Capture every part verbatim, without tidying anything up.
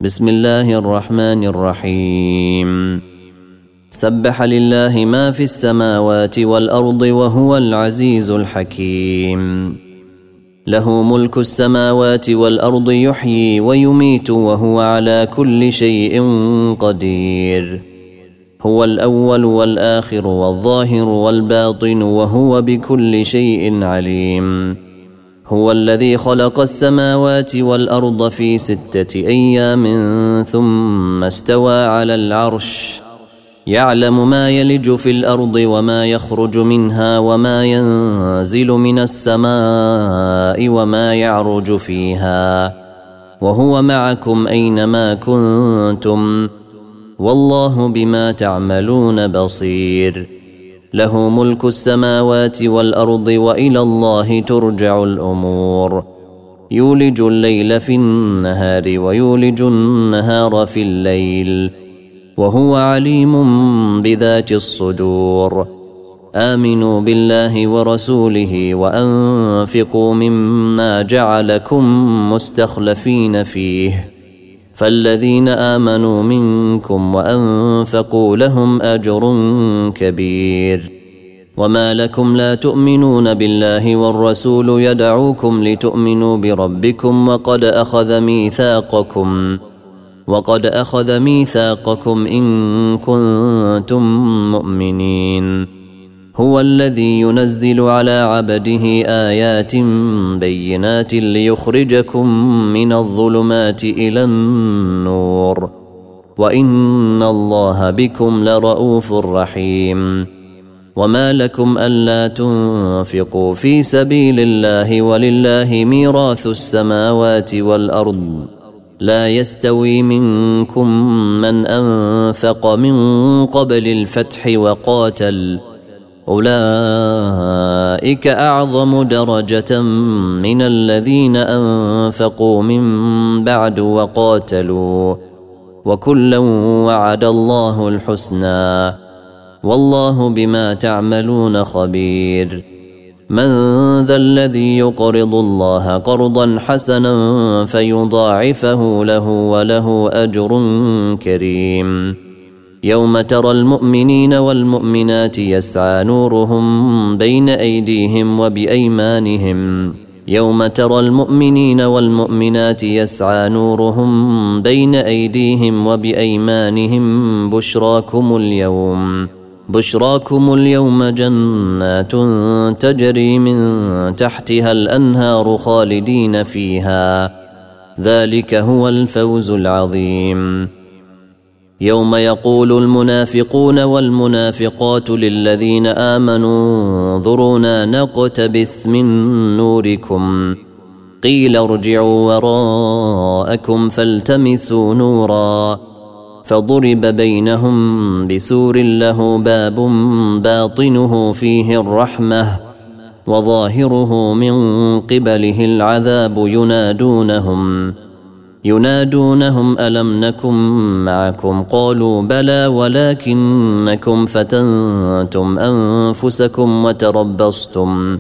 بسم الله الرحمن الرحيم. سبح لله ما في السماوات والأرض وهو العزيز الحكيم. له ملك السماوات والأرض يحيي ويميت وهو على كل شيء قدير. هو الأول والآخر والظاهر والباطن وهو بكل شيء عليم. هو الذي خلق السماوات والأرض في ستة أيام ثم استوى على العرش يعلم ما يلج في الأرض وما يخرج منها وما ينزل من السماء وما يعرج فيها وهو معكم أينما كنتم والله بما تعملون بصير. له ملك السماوات والأرض وإلى الله ترجع الأمور. يولج الليل في النهار ويولج النهار في الليل وهو عليم بذات الصدور. آمنوا بالله ورسوله وأنفقوا مما جعلكم مستخلفين فيه فالذين آمنوا منكم وأنفقوا لهم أجر كبير. وما لكم لا تؤمنون بالله والرسول يدعوكم لتؤمنوا بربكم وقد أخذ ميثاقكم وقد أخذ ميثاقكم إن كنتم مؤمنين. هو الذي ينزل على عبده آيات بينات ليخرجكم من الظلمات إلى النور وإن الله بكم لرؤوف رحيم. وما لكم ألا تنفقوا في سبيل الله ولله ميراث السماوات والأرض لا يستوي منكم من أنفق من قبل الفتح وقاتل أولئك أعظم درجة من الذين أنفقوا من بعد وقاتلوا وكلا وعد الله الحسنى والله بما تعملون خبير. من ذا الذي يقرض الله قرضا حسنا فيضاعفه له وله أجر كريم. يوم ترى المؤمنين والمؤمنات يسعى نورهم بين أيديهم وبأيمانهم يوم ترى المؤمنين والمؤمنات يسعى نورهم بين أيديهم وبأيمانهم بشراكم اليوم بشراكم اليوم جنات تجري من تحتها الأنهار خالدين فيها ذلك هو الفوز العظيم. يوم يقول المنافقون والمنافقات للذين آمنوا انظرونا نقتبس من نوركم قيل ارجعوا وراءكم فالتمسوا نورا فضرب بينهم بسور له باب باطنه فيه الرحمة وظاهره من قبله العذاب ينادونهم ينادونهم ألم نكن معكم قالوا بلى ولكنكم فتنتم أنفسكم وتربصتم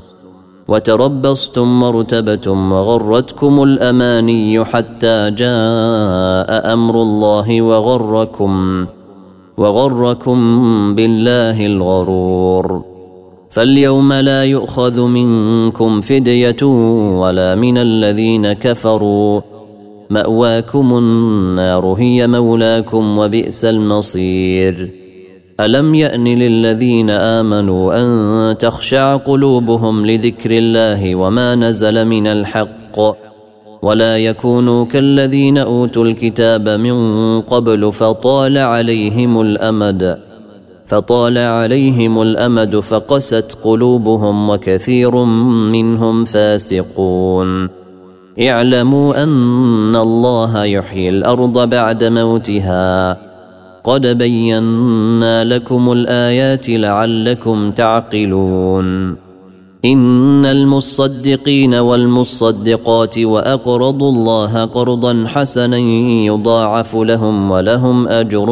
وتربصتم وارتبتم وغرتكم الأماني حتى جاء أمر الله وغركم وغركم بالله الغرور. فاليوم لا يؤخذ منكم فدية ولا من الذين كفروا مأواكم النار هي مولاكم وبئس المصير. ألم يأن للذين آمنوا أن تخشع قلوبهم لذكر الله وما نزل من الحق ولا يكونوا كالذين أوتوا الكتاب من قبل فطال عليهم الأمد فطال عليهم الأمد فقست قلوبهم وكثير منهم فاسقون. اعلموا أن الله يحيي الأرض بعد موتها قد بينا لكم الآيات لعلكم تعقلون. إن المصدقين والمصدقات وأقرضوا الله قرضا حسنا يضاعف لهم ولهم أجر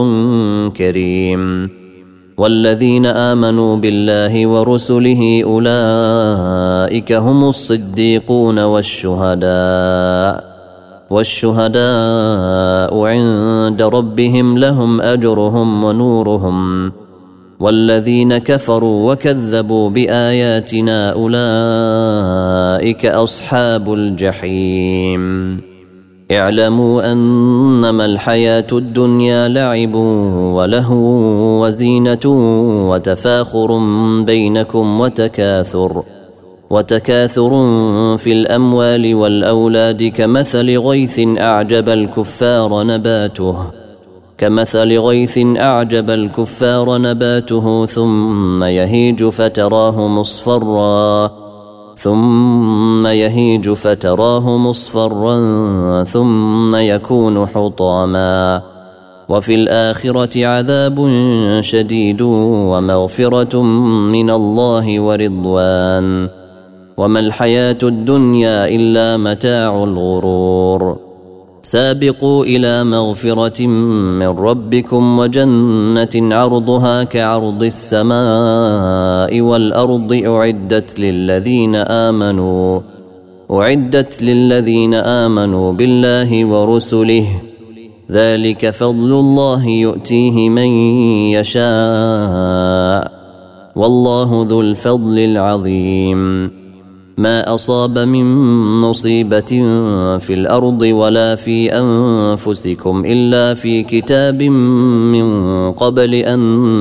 كريم. والذين آمنوا بالله ورسله أولئك هم الصديقون والشهداء والشهداء عند ربهم لهم أجرهم ونورهم والذين كفروا وكذبوا بآياتنا أولئك أصحاب الجحيم اعلموا أنما الحياة الدنيا لعب ولهو وزينة وتفاخر بينكم وتكاثر وتكاثر في الأموال والأولاد كمثل غيث أعجب الكفار نباته كمثل غيث أعجب الكفار نباته ثم يهيج فتراه مصفرا ثم يهيج فتراه مصفرا ثم يكون حطاما وفي الآخرة عذاب شديد ومغفرة من الله ورضوان وما الحياة الدنيا إلا متاع الغرور سابقوا إلى مغفرة من ربكم وجنة عرضها كعرض السماء والأرض أعدت للذين آمنوا أعدت للذين آمنوا بالله ورسله ذلك فضل الله يؤتيه من يشاء والله ذو الفضل العظيم ما أصاب من مصيبة في الأرض ولا في أنفسكم إلا في كتاب من قبل أن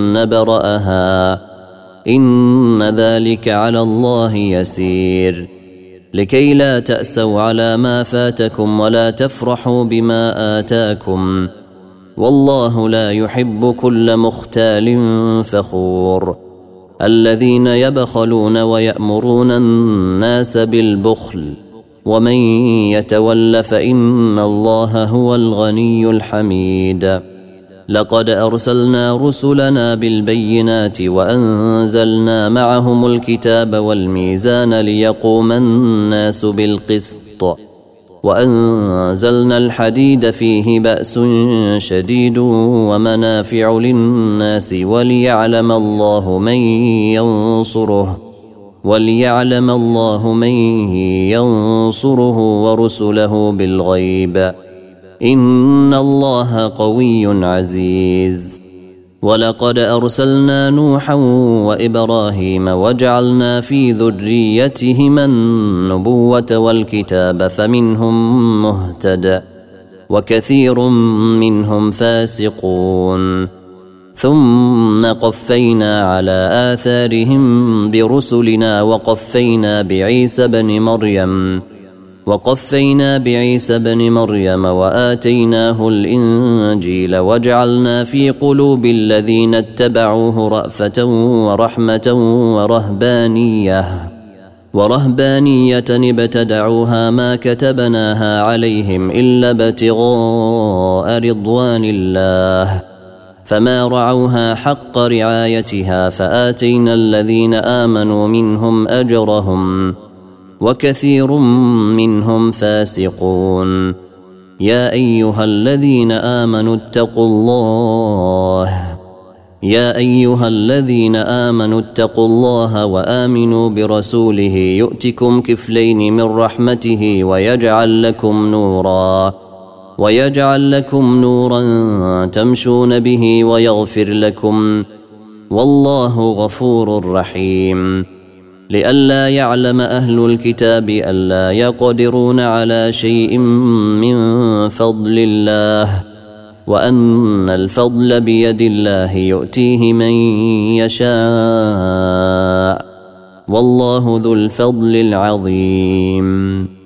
نبرأها إن ذلك على الله يسير لكي لا تأسوا على ما فاتكم ولا تفرحوا بما آتاكم والله لا يحب كل مختال فخور الذين يبخلون ويأمرون الناس بالبخل ومن يتول فإن الله هو الغني الحميد لقد أرسلنا رسلنا بالبينات وأنزلنا معهم الكتاب والميزان ليقوم الناس بالقسط وأنزلنا الحديد فيه بأس شديد ومنافع للناس وليعلم الله من ينصره وليعلم الله من ينصره ورسله بالغيب إن الله قوي عزيز ولقد أرسلنا نوحا وإبراهيم وجعلنا في ذريتهما النبوة والكتاب فمنهم مهتد وكثير منهم فاسقون ثم قفينا على آثارهم برسلنا وقفينا بعيسى بن مريم وقفينا بعيسى بن مريم وآتيناه الإنجيل وجعلنا في قلوب الذين اتبعوه رأفة ورحمة ورهبانية ورهبانية ابتدعوها ما كتبناها عليهم إلا ابتغاء رضوان الله فما رعوها حق رعايتها فآتينا الذين آمنوا منهم أجرهم وكثير منهم فاسقون يا أيها الذين آمنوا اتقوا الله يا أيها الذين آمنوا اتقوا الله وآمنوا برسوله يؤتكم كفلين من رحمته ويجعل لكم نورا ويجعل لكم نورا تمشون به ويغفر لكم والله غفور رحيم لئلا يعلم أهل الكتاب ألا يقدرون على شيء من فضل الله وأن الفضل بيد الله يؤتيه من يشاء والله ذو الفضل العظيم